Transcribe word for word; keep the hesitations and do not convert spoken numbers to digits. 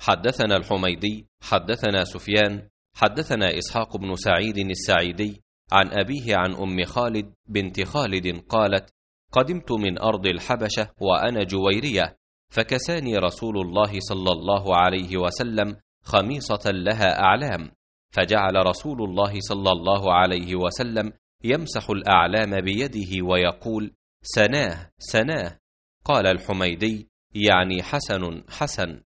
حدثنا الحميدي حدثنا سفيان حدثنا إسحاق بن سعيد السعيدي عن أبيه عن أم خالد بنت خالد قالت: قدمت من أرض الحبشة وأنا جويرية، فكساني رسول الله صلى الله عليه وسلم خميصة لها أعلام، فجعل رسول الله صلى الله عليه وسلم يمسح الأعلام بيده ويقول: سناه سناه. قال الحميدي: يعني حسن حسن.